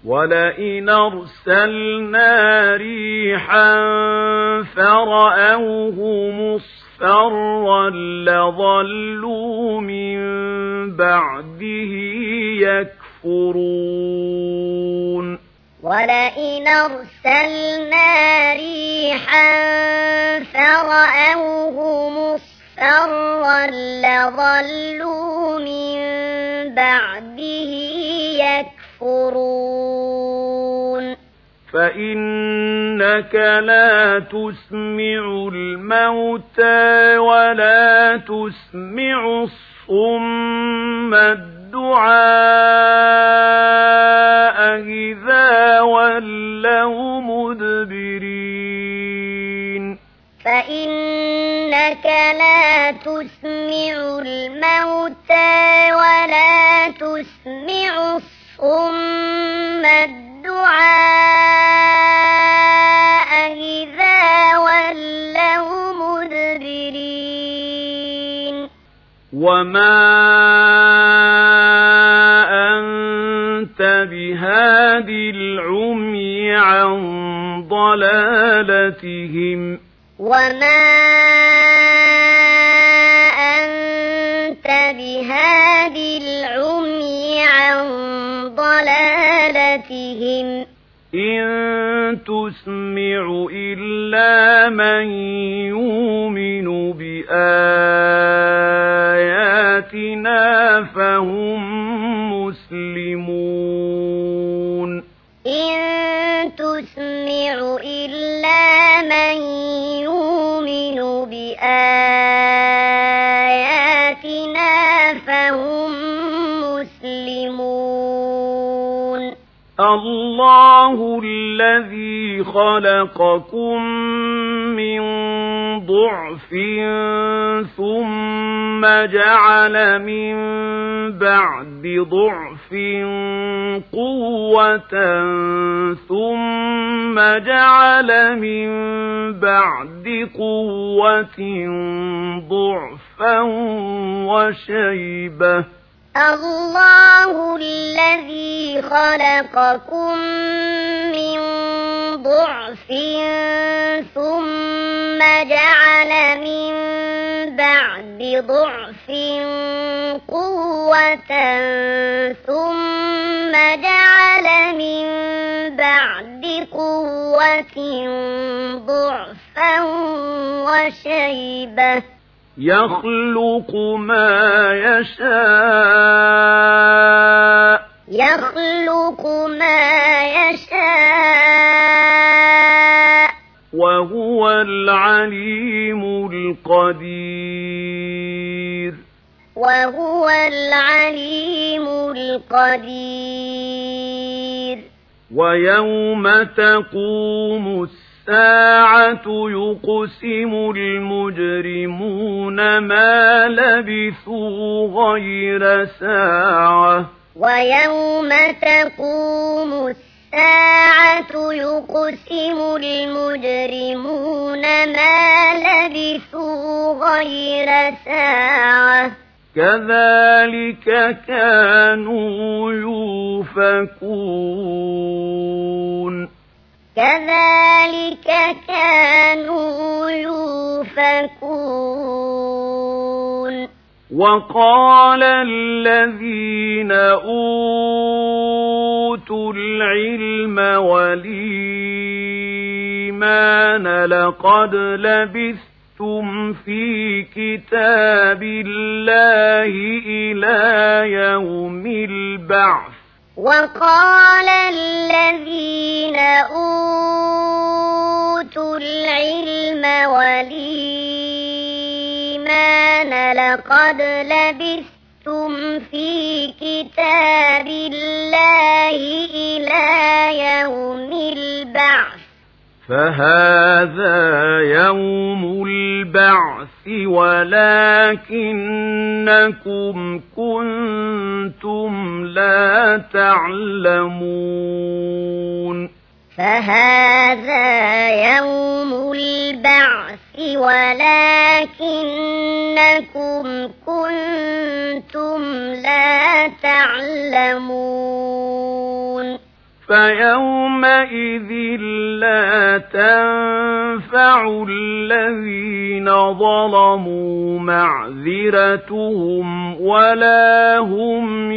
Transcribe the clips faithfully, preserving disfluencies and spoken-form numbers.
ولئن أرسلنا ريحا فرأوه مصفرا لظلوا من بعده يكفرون ولئن أرسلنا ريحا فرأوه مصفرا لظلوا من بعده يكفرون فإنك لا تسمع الموتى ولا تسمع الصم الدعاء إذا ولوا مدبرين فإنك لا تسمع الموتى ولا تسمع الصم الدعاء إذا ولوا مدبرين وما أنت بهاد العمي عن ضلالتهم وما أنت بهاد العمي عن ضلالتهم إن تسمع إلا من يؤمن بآياتنا فهم مسلمون إن تسمع إلا من يؤمن بآياتنا فهم مسلمون الله الذي خلقكم من ضعف ثم جعل من بعد ضعف قوة ثم جعل من بعد قوة ضعفا وشيبة الله الذي خلقكم من ضعف ثم جعل من بعد ضعف قوة ثم جعل من بعد قوة ضعفا وشيبة يخلق ما يشاء يخلق ما يشاء وهو العليم القدير وهو العليم القدير ويوم تقوم الساعة الساعة يقسم المجرمون ما لبثوا غير ساعة ويوم تقوم الساعة يقسم المجرمون ما لبثوا غير ساعة كذلك كانوا يؤفكون كذلك كانوا يؤفكون وقال الذين أوتوا العلم والإيمان لقد لبثتم في كتاب الله إلى يوم البعث وقال الذين أوتوا العلم والإيمان لقد لبثتم في كتاب الله إلى يوم البعث فهذا يوم البعث ولكنكم كنتم لا تعلمون فهذا يوم البعث ولكنكم كنتم لا تعلمون فيومئذ لا تنفع الذين ظلموا معذرتهم ولا هم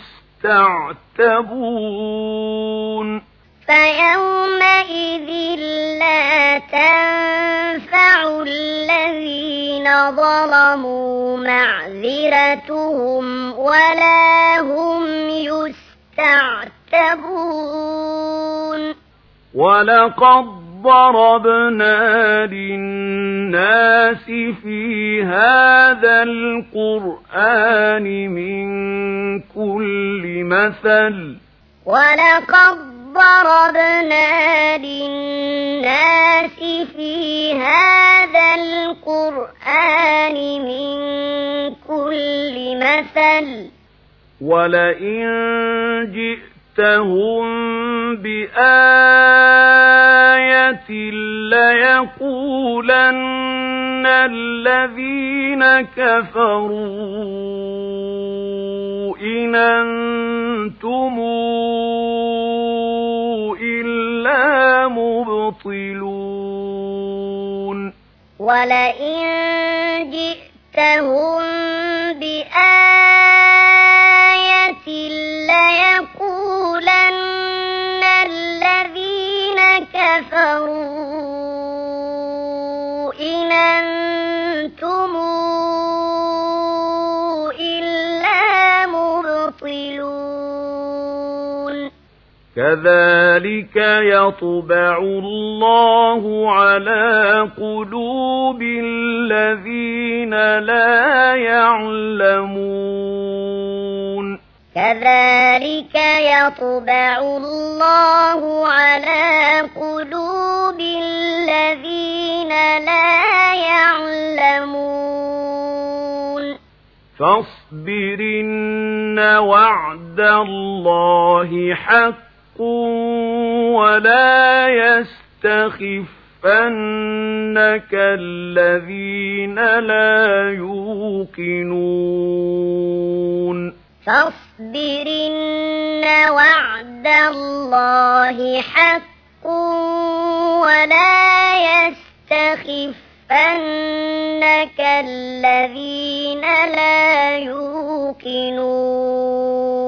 يستعتبون فيومئذ لا تنفع الذين ظلموا معذرتهم ولا هم يستعتبون ولقد ضربنا للناس في هذا القرآن من كل مثل ولقد ضربنا للناس في هذا القرآن من كل مثل ولئن جئتهم بآية ليقولن الذين كفروا إن أنتم إلا مبطلون ولئن جئتهم بآية ليقولن الذين كفروا إن أنتم إلا مبطلون كذلك يطبع الله على قلوب الذين لا يعلمون كذلك يطبع الله على قلوب الذين لا يعلمون فاصبر إن وعد الله حق ولا يستخفنك الذين لا يوقنون فاصبر إن وعد الله حق ولا يستخفنك الذين لا يوقنون